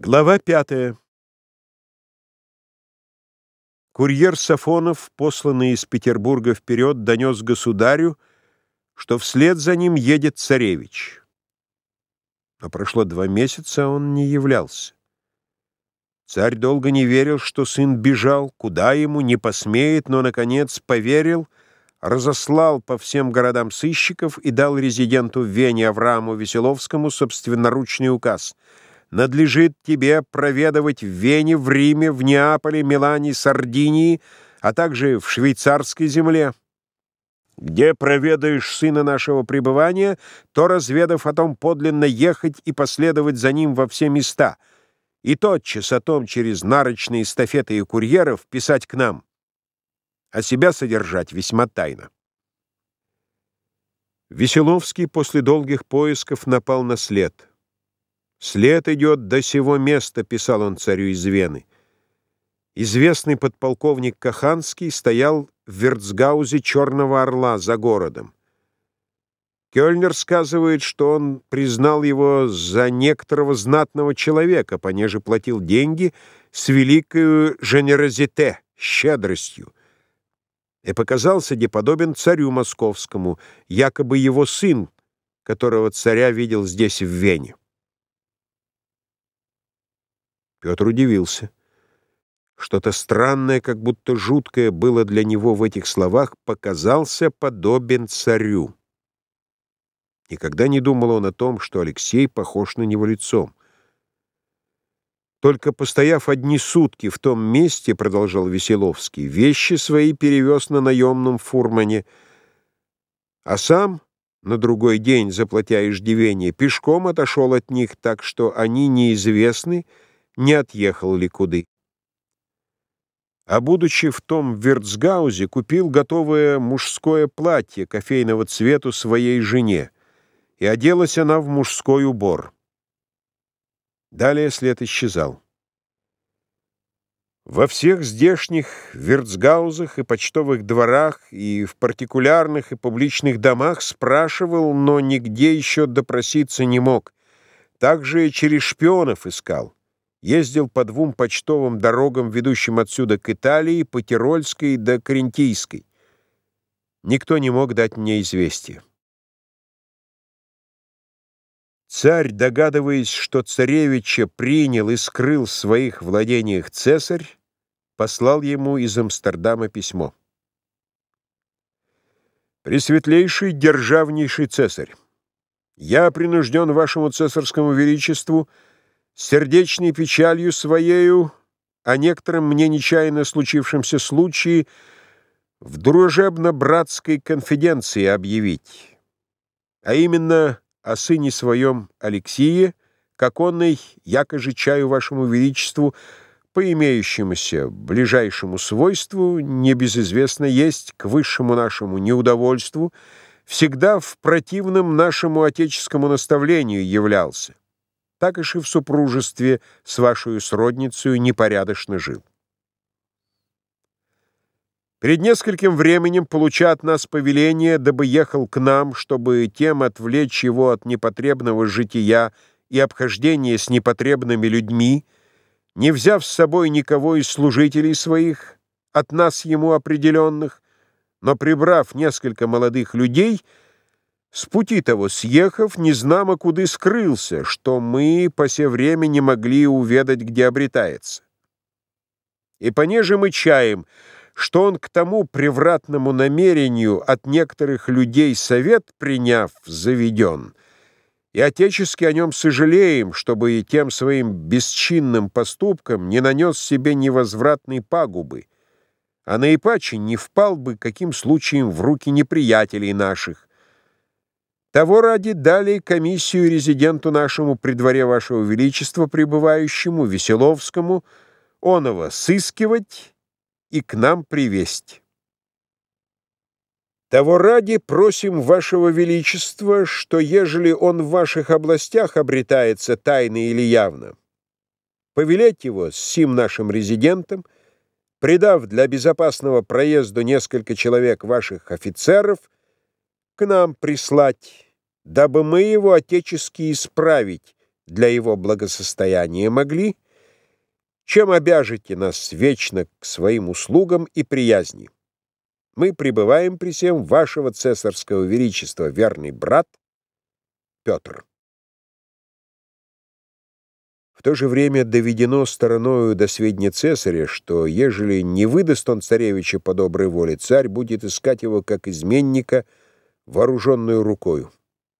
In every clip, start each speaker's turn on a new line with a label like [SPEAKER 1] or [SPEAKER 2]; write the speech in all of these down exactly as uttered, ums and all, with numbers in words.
[SPEAKER 1] Глава пятая. Курьер Сафонов, посланный из Петербурга вперед, донес государю, что вслед за ним едет царевич. Но прошло два месяца, а он не являлся. Царь долго не верил, что сын бежал, куда ему, не посмеет, но, наконец, поверил, разослал по всем городам сыщиков и дал резиденту в Вене Аврааму Веселовскому собственноручный указ: надлежит тебе проведывать в Вене, в Риме, в Неаполе, Милане, Сардинии, а также в швейцарской земле. Где проведаешь сына нашего пребывания, то, разведав о том, подлинно ехать и последовать за ним во все места, и тотчас о том через нарочные эстафеты и курьеров писать к нам, а себя содержать весьма тайно. Веселовский после долгих поисков напал на след. «След идет до сего места», — писал он царю из Вены. Известный подполковник Каханский стоял в Вертсгаузе Черного Орла за городом. Кёльнер сказывает, что он признал его за некоторого знатного человека, понеже платил деньги с великою женерозите, щедростью, и показался неподобен царю московскому, якобы его сын, которого царя видел здесь в Вене. Петр удивился. Что-то странное, как будто жуткое было для него в этих словах: «показался подобен царю». Никогда не думал он о том, что Алексей похож на него лицом. Только постояв одни сутки в том месте, продолжал Веселовский, вещи свои перевез на наемном фурмане, а сам на другой день, заплатя иждивение, пешком отошел от них, так что они неизвестны, не отъехал ли куды. А будучи в том Вертсгаузе, купил готовое мужское платье кофейного цвету своей жене, и оделась она в мужской убор. Далее след исчезал. Во всех здешних Вертсгаузах и почтовых дворах, и в партикулярных и публичных домах спрашивал, но нигде еще допроситься не мог. Также через шпионов искал. Ездил по двум почтовым дорогам, ведущим отсюда к Италии, по Тирольской до Карентийской. Никто не мог дать мне известия. Царь, догадываясь, что царевича принял и скрыл в своих владениях цесарь, послал ему из Амстердама письмо. «Пресветлейший, державнейший цесарь, я принужден вашему цесарскому величеству сердечной печалью своею о некотором мне нечаянно случившемся случае в дружебно-братской конфиденции объявить, а именно о сыне своем Алексие, как онный, якоже чаю вашему величеству, по имеющемуся ближайшему свойству, небезызвестно есть к высшему нашему неудовольству, всегда в противном нашему отеческому наставлению являлся, так и в супружестве с вашей сродницею непорядочно жил. Перед нескольким временем, получа от нас повеление, дабы ехал к нам, чтобы тем отвлечь его от непотребного жития и обхождения с непотребными людьми, не взяв с собой никого из служителей своих, от нас ему определенных, но прибрав несколько молодых людей, с пути того съехав, незнамо куды скрылся, что мы по се время не могли уведать, где обретается. И понеже мы чаем, что он к тому превратному намерению от некоторых людей совет приняв заведен, и отечески о нем сожалеем, чтобы и тем своим бесчинным поступком не нанес себе невозвратной пагубы, а наипаче не впал бы каким случаем в руки неприятелей наших. Того ради дали комиссию резиденту нашему при дворе вашего величества пребывающему, Веселовскому, оного сыскивать и к нам привесть. Того ради просим вашего величества, что ежели он в ваших областях обретается тайно или явно, повелеть его с сим нашим резидентом, придав для безопасного проезду несколько человек ваших офицеров, к нам прислать, дабы мы его отечески исправить, для его благосостояния могли, чем обяжете нас вечно к своим услугам и приязни. Мы пребываем при сем вашего цесарского величества верный брат Петр. В то же время доведено стороною до сведения цесаря, что, ежели не выдаст он царевича по доброй воле, царь будет искать его как изменника вооруженную рукою.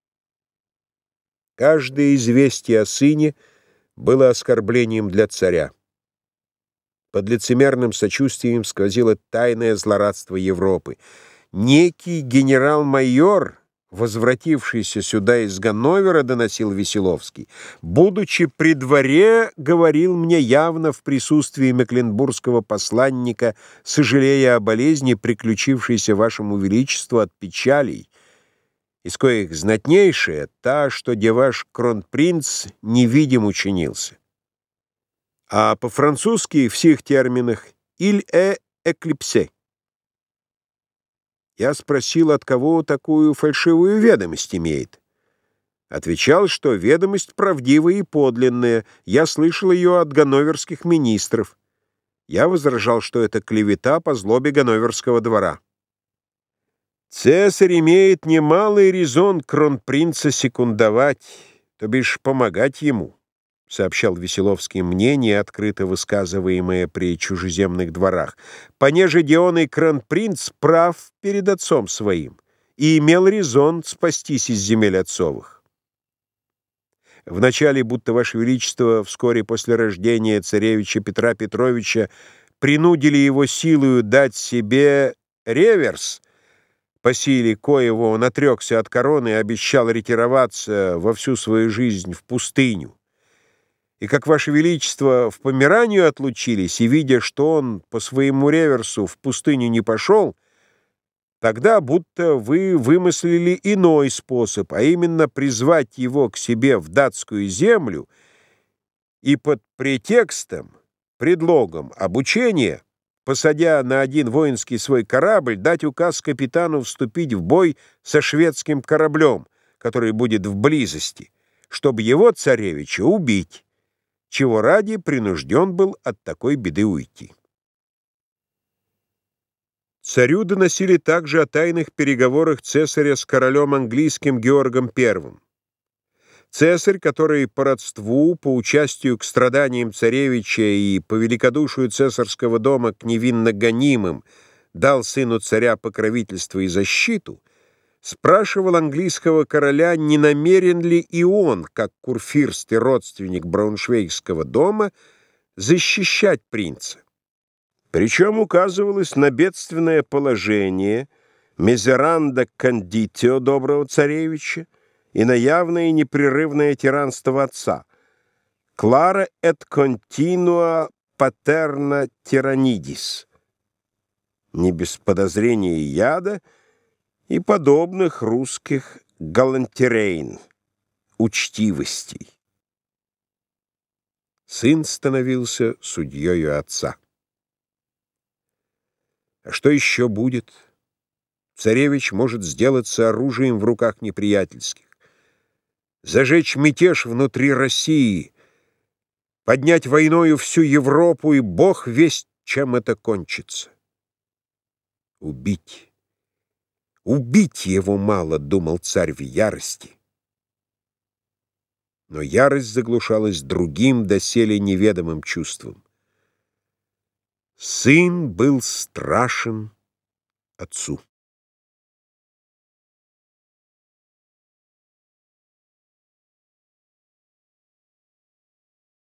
[SPEAKER 1] Каждое известие о сыне было оскорблением для царя. Под лицемерным сочувствием сквозило тайное злорадство Европы. Некий генерал-майор, возвратившийся сюда из Ганновера, доносил Веселовский, будучи при дворе, говорил мне явно в присутствии мекленбургского посланника, сожалея о болезни, приключившейся вашему величеству от печалей, из коих знатнейшая та, что где ваш кронпринц невидим учинился. А по-французски в сих терминах «il est éclipsé». Я спросил, от кого такую фальшивую ведомость имеет. Отвечал, что ведомость правдивая и подлинная. Я слышал ее от ганноверских министров. Я возражал, что это клевета по злобе ганноверского двора. Цесарь имеет немалый резон кронпринца секундовать, то бишь помогать ему, сообщал Веселовский мнение, открыто высказываемое при чужеземных дворах, понеже Дионый кронпринц прав перед отцом своим и имел резон спастись из земель отцовых. Вначале, будто Ваше Величество вскоре после рождения царевича Петра Петровича принудили его силою дать себе реверс, по силе коего он отрекся от короны и обещал ретироваться во всю свою жизнь в пустыню. И как Ваше Величество в Померанию отлучились, и, видя, что он по своему реверсу в пустыню не пошел, тогда будто вы вымыслили иной способ, а именно призвать его к себе в датскую землю и под претекстом, предлогом обучения, посадя на один воинский свой корабль, дать указ капитану вступить в бой со шведским кораблем, который будет в близости, чтобы его, царевича, убить, чего ради принужден был от такой беды уйти. Царю доносили также о тайных переговорах цесаря с королем английским Георгом Первым. Цесарь, который по родству, по участию к страданиям царевича и по великодушию цесарского дома к невинно гонимым дал сыну царя покровительство и защиту, спрашивал английского короля, не намерен ли и он, как курфирст и родственник брауншвейгского дома, защищать принца. Причем указывалось на бедственное положение мизеранда кондитио доброго царевича и на явное и непрерывное тиранство отца. «Клара et continua paterna tyrannidis» не без подозрения и яда и подобных русских галантерейн, учтивостей. Сын становился судьею отца. А что еще будет? Царевич может сделаться оружием в руках неприятельских, зажечь мятеж внутри России, поднять войною всю Европу, и Бог весть, чем это кончится. Убить. Убить его мало, думал царь в ярости. Но ярость заглушалась другим, доселе неведомым чувством. Сын был страшен отцу.